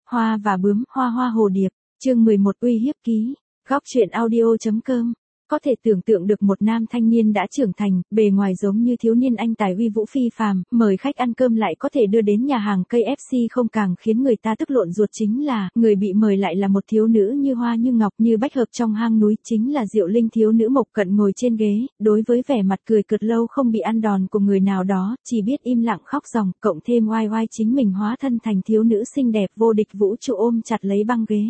Hoa và bướm, hoa hoa hồ điệp, chương 11 uy hiếp ký, góc truyện audio.com. Có thể tưởng tượng được một nam thanh niên đã trưởng thành, bề ngoài giống như thiếu niên anh tài uy vũ phi phàm, mời khách ăn cơm lại có thể đưa đến nhà hàng KFC, không càng khiến người ta tức lộn ruột chính là, người bị mời lại là một thiếu nữ như hoa như ngọc như bách hợp trong hang núi, chính là Diệu Linh. Thiếu nữ Mộc Cận ngồi trên ghế, đối với vẻ mặt cười cợt lâu không bị ăn đòn của người nào đó, chỉ biết im lặng khóc ròng, cộng thêm oai oai chính mình hóa thân thành thiếu nữ xinh đẹp vô địch vũ trụ ôm chặt lấy băng ghế.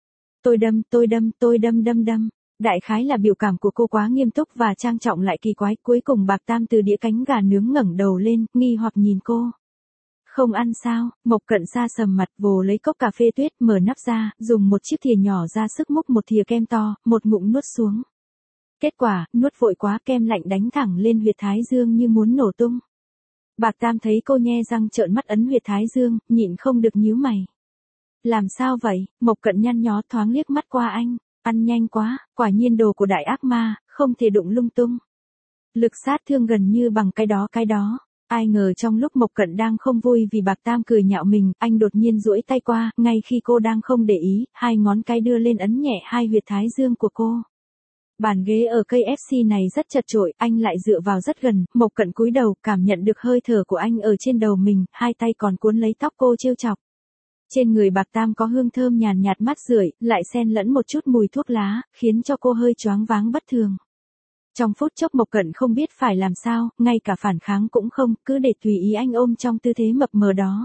Tôi đâm. Đại khái là biểu cảm của cô quá nghiêm túc và trang trọng lại kỳ quái, cuối cùng Bạc Tam từ đĩa cánh gà nướng ngẩng đầu lên, nghi hoặc nhìn cô. Không ăn sao? Mộc Cận sa sầm mặt, vồ lấy cốc cà phê tuyết, mở nắp ra, dùng một chiếc thìa nhỏ ra sức múc một thìa kem to, một ngụm nuốt xuống. Kết quả, nuốt vội quá, kem lạnh đánh thẳng lên huyệt thái dương như muốn nổ tung. Bạc Tam thấy cô nhe răng trợn mắt ấn huyệt thái dương, nhịn không được nhíu mày. Làm sao vậy? Mộc Cận nhăn nhó thoáng liếc mắt qua anh. Ăn nhanh quá, quả nhiên đồ của đại ác ma, không thể đụng lung tung. Lực sát thương gần như bằng cái đó. Ai ngờ trong lúc Mộc Cận đang không vui vì Bạc Tam cười nhạo mình, anh đột nhiên duỗi tay qua, ngay khi cô đang không để ý, hai ngón cái đưa lên ấn nhẹ hai huyệt thái dương của cô. Bàn ghế ở KFC này rất chật chội, anh lại dựa vào rất gần, Mộc Cận cúi đầu, cảm nhận được hơi thở của anh ở trên đầu mình, hai tay còn cuốn lấy tóc cô trêu chọc. Trên người Bạc Tam có hương thơm nhàn nhạt mát rượi, lại xen lẫn một chút mùi thuốc lá, khiến cho cô hơi choáng váng bất thường. Trong phút chốc Mộc Cận không biết phải làm sao, ngay cả phản kháng cũng không, cứ để tùy ý anh ôm trong tư thế mập mờ đó.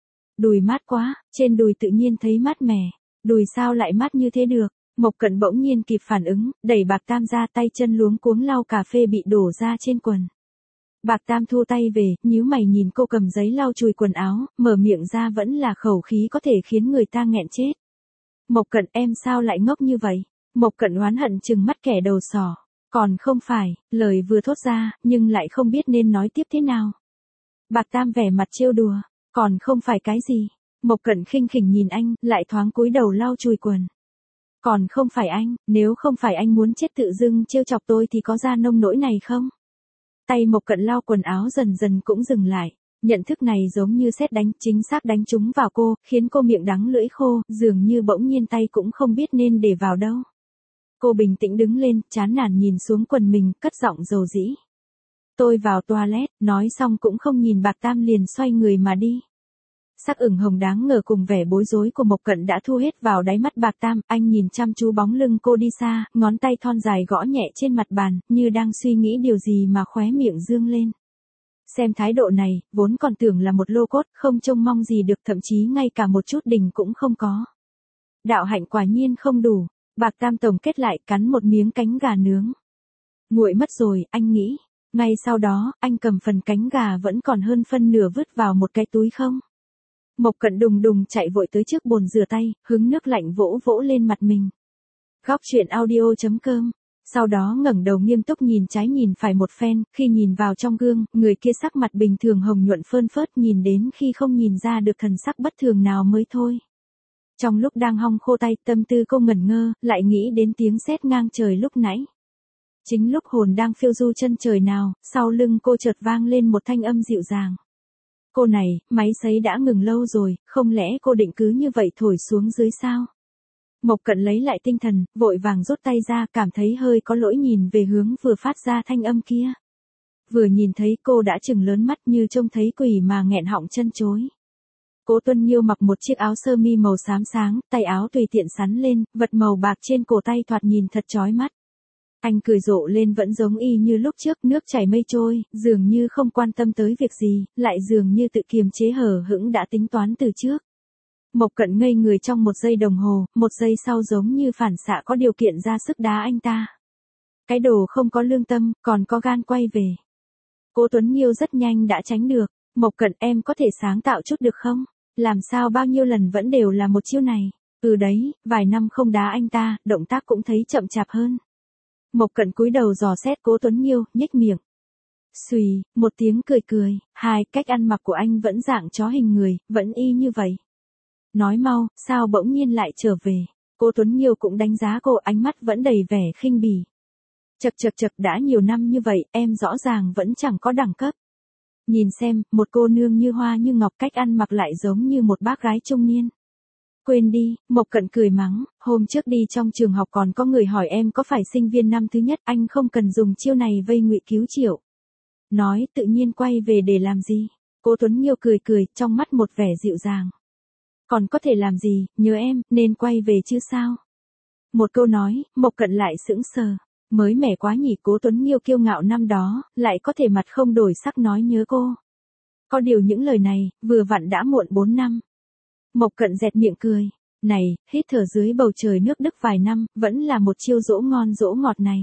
Đùi mát quá, trên đùi tự nhiên thấy mát mẻ. Đùi sao lại mát như thế được? Mộc Cận bỗng nhiên kịp phản ứng, đẩy Bạc Tam ra, tay chân luống cuống lau cà phê bị đổ ra trên quần. Bạc Tam thu tay về, nhíu mày nhìn cô cầm giấy lau chùi quần áo, mở miệng ra vẫn là khẩu khí có thể khiến người ta nghẹn chết. Mộc Cận, em sao lại ngốc như vậy? Mộc Cận oán hận trừng mắt kẻ đầu sỏ. Còn không phải, lời vừa thốt ra, nhưng lại không biết nên nói tiếp thế nào. Bạc Tam vẻ mặt trêu đùa, còn không phải cái gì? Mộc Cận khinh khỉnh nhìn anh, lại thoáng cúi đầu lau chùi quần. Còn không phải anh, nếu không phải anh muốn chết tự dưng trêu chọc tôi thì có ra nông nỗi này không? Tay Mộc Cận lau quần áo dần dần cũng dừng lại, nhận thức này giống như sét đánh, chính xác đánh trúng vào cô, khiến cô miệng đắng lưỡi khô, dường như bỗng nhiên tay cũng không biết nên để vào đâu. Cô bình tĩnh đứng lên, chán nản nhìn xuống quần mình, cất giọng dầu dĩ. Tôi vào toilet, nói xong cũng không nhìn Bạc Tam liền xoay người mà đi. Sắc ửng hồng đáng ngờ cùng vẻ bối rối của Mộc Cận đã thu hết vào đáy mắt Bạc Tam, anh nhìn chăm chú bóng lưng cô đi xa, ngón tay thon dài gõ nhẹ trên mặt bàn, như đang suy nghĩ điều gì mà khóe miệng dương lên. Xem thái độ này, vốn còn tưởng là một lô cốt, không trông mong gì được, thậm chí ngay cả một chút đỉnh cũng không có. Đạo hạnh quả nhiên không đủ, Bạc Tam tổng kết lại, cắn một miếng cánh gà nướng. Nguội mất rồi, anh nghĩ. Ngay sau đó, anh cầm phần cánh gà vẫn còn hơn phân nửa vứt vào một cái túi không. Mộc Cận đùng đùng chạy vội tới trước bồn rửa tay, hứng nước lạnh vỗ vỗ lên mặt mình. Góc truyện audio.com. Sau đó ngẩng đầu nghiêm túc nhìn trái nhìn phải một phen, khi nhìn vào trong gương, người kia sắc mặt bình thường hồng nhuận phơn phớt, nhìn đến khi không nhìn ra được thần sắc bất thường nào mới thôi. Trong lúc đang hong khô tay, tâm tư cô ngẩn ngơ, lại nghĩ đến tiếng sét ngang trời lúc nãy. Chính lúc hồn đang phiêu du chân trời nào, sau lưng cô chợt vang lên một thanh âm dịu dàng. Cô này, máy sấy đã ngừng lâu rồi, không lẽ cô định cứ như vậy thổi xuống dưới sao? Mộc Cận lấy lại tinh thần, vội vàng rút tay ra, cảm thấy hơi có lỗi nhìn về hướng vừa phát ra thanh âm kia. Vừa nhìn thấy cô đã trừng lớn mắt như trông thấy quỷ mà nghẹn họng chân chối. Cố Tuân Nhiêu mặc một chiếc áo sơ mi màu xám sáng, tay áo tùy tiện sắn lên, vật màu bạc trên cổ tay thoạt nhìn thật chói mắt. Anh cười rộ lên vẫn giống y như lúc trước, nước chảy mây trôi, dường như không quan tâm tới việc gì, lại dường như tự kiềm chế hờ hững đã tính toán từ trước. Mộc Cận ngây người trong một giây đồng hồ, một giây sau giống như phản xạ có điều kiện ra sức đá anh ta. Cái đồ không có lương tâm, còn có gan quay về. Cố Tuấn Nhiêu rất nhanh đã tránh được. Mộc Cận, em có thể sáng tạo chút được không? Làm sao bao nhiêu lần vẫn đều là một chiêu này? Ừ đấy, vài năm không đá anh ta, động tác cũng thấy chậm chạp hơn. Mộc Cận cúi đầu dò xét Cố Tuấn Nhiêu, nhếch miệng. Xùy, một tiếng cười cười, hai, cách ăn mặc của anh vẫn dạng chó hình người, vẫn y như vậy. Nói mau, sao bỗng nhiên lại trở về? Cố Tuấn Nhiêu cũng đánh giá cô, ánh mắt vẫn đầy vẻ khinh bỉ. Chật, đã nhiều năm như vậy, em rõ ràng vẫn chẳng có đẳng cấp. Nhìn xem, một cô nương như hoa như ngọc, cách ăn mặc lại giống như một bác gái trung niên. Quên đi, Mộc Cận cười mắng, hôm trước đi trong trường học còn có người hỏi em có phải sinh viên năm thứ nhất, anh không cần dùng chiêu này vây ngụy cứu Triệu. Nói tự nhiên quay về để làm gì? Cố Tuấn Nghiêu cười cười, trong mắt một vẻ dịu dàng. Còn có thể làm gì, nhớ em, nên quay về chứ sao? Một câu nói, Mộc Cận lại sững sờ. Mới mẻ quá nhỉ, Cố Tuấn Nghiêu kiêu ngạo năm đó, lại có thể mặt không đổi sắc nói nhớ cô. Có điều những lời này, vừa vặn đã muộn 4 năm. Mộc Cận dẹt miệng cười. Này, hít thở dưới bầu trời nước Đức vài năm, vẫn là một chiêu dỗ ngon dỗ ngọt này.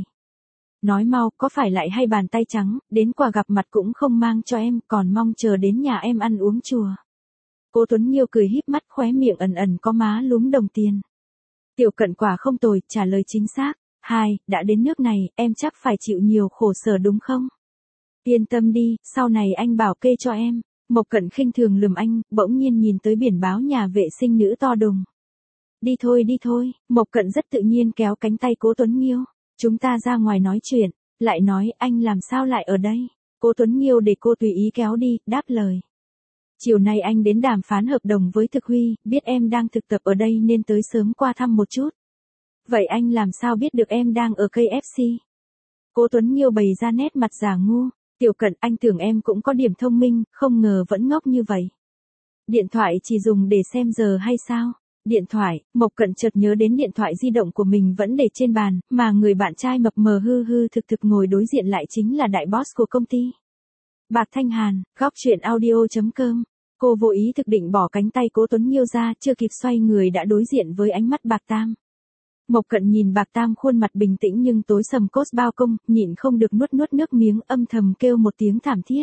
Nói mau, có phải lại hay bàn tay trắng, đến quà gặp mặt cũng không mang cho em, còn mong chờ đến nhà em ăn uống chùa. Cố Tuấn Nghiêu cười híp mắt, khóe miệng ẩn ẩn có má lúm đồng tiền. Tiểu Cận quả không tồi, trả lời chính xác. Đã đến nước này, em chắc phải chịu nhiều khổ sở đúng không? Yên tâm đi, sau này anh bảo kê cho em. Mộc Cận khinh thường lườm anh, bỗng nhiên nhìn tới biển báo nhà vệ sinh nữ to đùng. Đi thôi, Mộc Cận rất tự nhiên kéo cánh tay Cố Tuấn Nghiêu. Chúng ta ra ngoài nói chuyện, lại nói anh làm sao lại ở đây. Cố Tuấn Nghiêu để cô tùy ý kéo đi, đáp lời. Chiều nay anh đến đàm phán hợp đồng với Thực Huy, biết em đang thực tập ở đây nên tới sớm qua thăm một chút. Vậy anh làm sao biết được em đang ở KFC? Cố Tuấn Nghiêu bày ra nét mặt giả ngu. Tiểu Cận, anh tưởng em cũng có điểm thông minh, không ngờ vẫn ngốc như vậy. Điện thoại chỉ dùng để xem giờ hay sao? Điện thoại, Mộc Cận chợt nhớ đến điện thoại di động của mình vẫn để trên bàn, mà người bạn trai mập mờ hư hư thực thực ngồi đối diện lại chính là đại boss của công ty. Bạc Thanh Hàn, góc truyện audio.com. Cô vô ý thực định bỏ cánh tay Cố Tuấn Nghiêu ra, chưa kịp xoay người đã đối diện với ánh mắt Bạc Tam. Mộc Cận nhìn Bạc Tam khuôn mặt bình tĩnh nhưng tối sầm cốt bao công, nhịn không được nuốt nước miếng, âm thầm kêu một tiếng thảm thiết.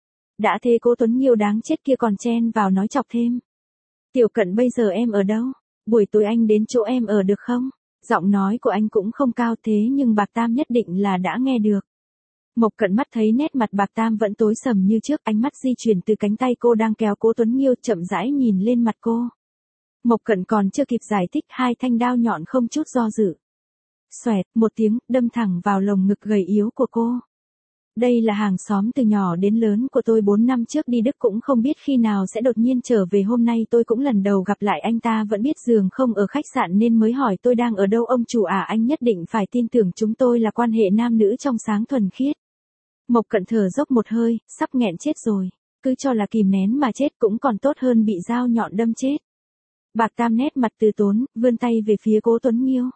Đã thế Cố Tuấn Nghiêu đáng chết kia còn chen vào nói chọc thêm. Tiểu Cận, bây giờ em ở đâu? Buổi tối anh đến chỗ em ở được không? Giọng nói của anh cũng không cao thế nhưng Bạc Tam nhất định là đã nghe được. Mộc Cận mắt thấy nét mặt Bạc Tam vẫn tối sầm như trước, ánh mắt di chuyển từ cánh tay cô đang kéo Cố Tuấn Nghiêu chậm rãi nhìn lên mặt cô. Mộc Cận còn chưa kịp giải thích, hai thanh đao nhọn không chút do dự. Xoẹt, một tiếng, đâm thẳng vào lồng ngực gầy yếu của cô. Đây là hàng xóm từ nhỏ đến lớn của tôi 4 năm trước đi Đức, cũng không biết khi nào sẽ đột nhiên trở về, hôm nay tôi cũng lần đầu gặp lại anh ta, vẫn biết giường không ở khách sạn nên mới hỏi tôi đang ở đâu. Ông chủ à, anh nhất định phải tin tưởng chúng tôi là quan hệ nam nữ trong sáng thuần khiết. Mộc Cận thở dốc một hơi, sắp nghẹn chết rồi. Cứ cho là kìm nén mà chết cũng còn tốt hơn bị dao nhọn đâm chết. Bạc Tam nét mặt từ tốn, vươn tay về phía Cố Tuấn Nghiêu.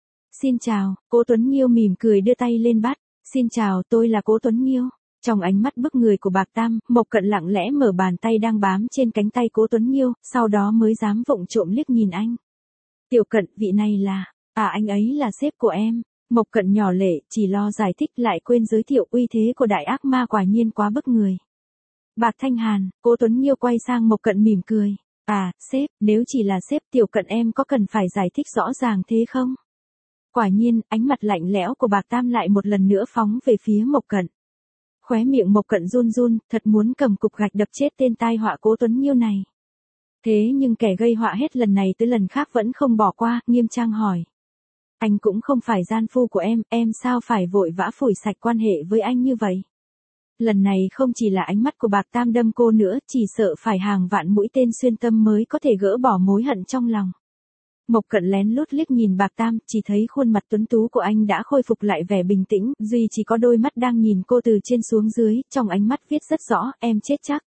Xin chào, Cố Tuấn Nghiêu mỉm cười đưa tay lên bắt. Xin chào, tôi là Cố Tuấn Nghiêu. Trong ánh mắt bức người của Bạc Tam, Mộc Cận lặng lẽ mở bàn tay đang bám trên cánh tay Cố Tuấn Nghiêu, sau đó mới dám vụng trộm liếc nhìn anh. Tiểu Cận, vị này là, anh ấy là sếp của em. Mộc Cận nhỏ lệ, chỉ lo giải thích lại quên giới thiệu, uy thế của đại ác ma quả nhiên quá bức người. Bạc Thanh Hàn, Cố Tuấn Nghiêu quay sang Mộc Cận mỉm cười. Sếp, nếu chỉ là sếp, Tiểu Cận em có cần phải giải thích rõ ràng thế không? Quả nhiên, ánh mặt lạnh lẽo của Bạc Tam lại một lần nữa phóng về phía Mộc Cận. Khóe miệng Mộc Cận run run, thật muốn cầm cục gạch đập chết tên tai họa Cố Tuấn Nghiêu này. Thế nhưng kẻ gây họa hết lần này tới lần khác vẫn không bỏ qua, nghiêm trang hỏi. Anh cũng không phải gian phu của em sao phải vội vã phủi sạch quan hệ với anh như vậy? Lần này không chỉ là ánh mắt của Bạc Tam đâm cô nữa, chỉ sợ phải hàng vạn mũi tên xuyên tâm mới có thể gỡ bỏ mối hận trong lòng. Mộc Cận lén lút liếc nhìn Bạc Tam, chỉ thấy khuôn mặt tuấn tú của anh đã khôi phục lại vẻ bình tĩnh, duy chỉ có đôi mắt đang nhìn cô từ trên xuống dưới, trong ánh mắt viết rất rõ, em chết chắc.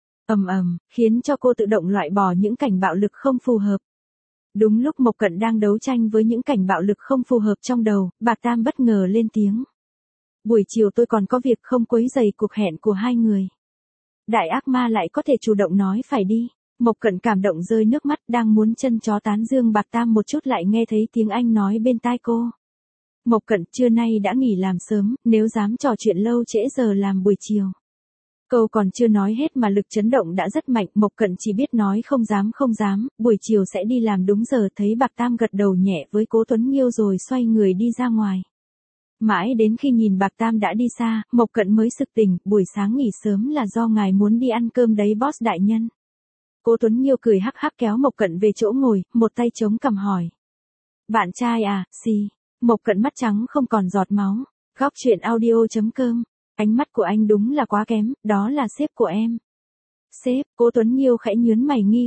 Khiến cho cô tự động loại bỏ những cảnh bạo lực không phù hợp. Đúng lúc Mộc Cận đang đấu tranh với những cảnh bạo lực không phù hợp trong đầu, Bạc Tam bất ngờ lên tiếng. Buổi chiều tôi còn có việc, không quấy rầy cuộc hẹn của hai người. Đại ác ma lại có thể chủ động nói phải đi. Mộc Cận cảm động rơi nước mắt, đang muốn chân chó tán dương Bạc Tam một chút lại nghe thấy tiếng anh nói bên tai cô. Mộc Cận, trưa nay đã nghỉ làm sớm, nếu dám trò chuyện lâu trễ giờ làm buổi chiều. Câu còn chưa nói hết mà lực chấn động đã rất mạnh, Mộc Cận chỉ biết nói không dám, buổi chiều sẽ đi làm đúng giờ. Thấy Bạc Tam gật đầu nhẹ với Cố Tuấn Nghiêu rồi xoay người đi ra ngoài. Mãi đến khi nhìn Bạc Tam đã đi xa, Mộc Cận mới sực tỉnh, buổi sáng nghỉ sớm là do ngài muốn đi ăn cơm đấy boss đại nhân. Cố Tuấn Nghiêu cười hắc hắc kéo Mộc Cận về chỗ ngồi, một tay chống cằm hỏi. Bạn trai à, gì? Mộc Cận mắt trắng không còn giọt máu. Góc truyện audio.com. Ánh mắt của anh đúng là quá kém, đó là sếp của em. Sếp, Cố Tuấn Nghiêu khẽ nhướng mày nghi hoặc.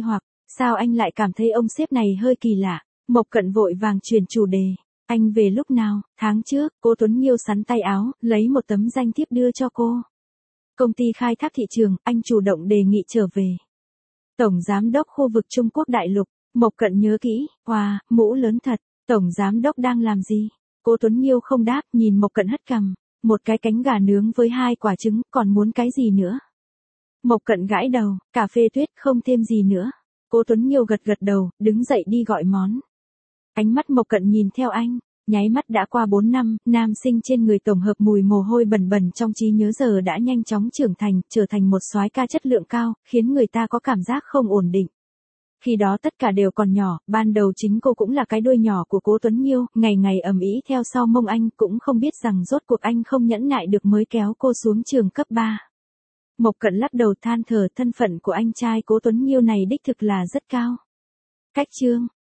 Sao anh lại cảm thấy ông sếp này hơi kỳ lạ? Mộc Cận vội vàng chuyển chủ đề. Anh về lúc nào? Tháng trước, cô Tuấn Nghiêu sắn tay áo, lấy một tấm danh thiếp đưa cho cô. Công ty khai thác thị trường, anh chủ động đề nghị trở về. Tổng giám đốc khu vực Trung Quốc đại lục. Mộc Cận nhớ kỹ, wow, mũ lớn thật. Tổng giám đốc đang làm gì? Cô Tuấn Nghiêu không đáp, nhìn Mộc Cận hất cằm. Một cái cánh gà nướng với 2 quả trứng, còn muốn cái gì nữa? Mộc Cận gãi đầu, cà phê tuyết không thêm gì nữa. Cô Tuấn Nghiêu gật gật đầu, đứng dậy đi gọi món. Ánh mắt Mộc Cận nhìn theo anh, nháy mắt đã qua 4 năm, nam sinh trên người tổng hợp mùi mồ hôi bẩn bẩn trong trí nhớ giờ đã nhanh chóng trưởng thành, trở thành một soái ca chất lượng cao, khiến người ta có cảm giác không ổn định. Khi đó tất cả đều còn nhỏ, ban đầu chính cô cũng là cái đuôi nhỏ của cố Tuấn Nghiêu, ngày ngày ầm ĩ theo sau mông anh, cũng không biết rằng rốt cuộc anh không nhẫn nại được mới kéo cô xuống trường cấp 3. Mộc Cận lắc đầu than thở, thân phận của anh trai cố Tuấn Nghiêu này đích thực là rất cao. Cách chương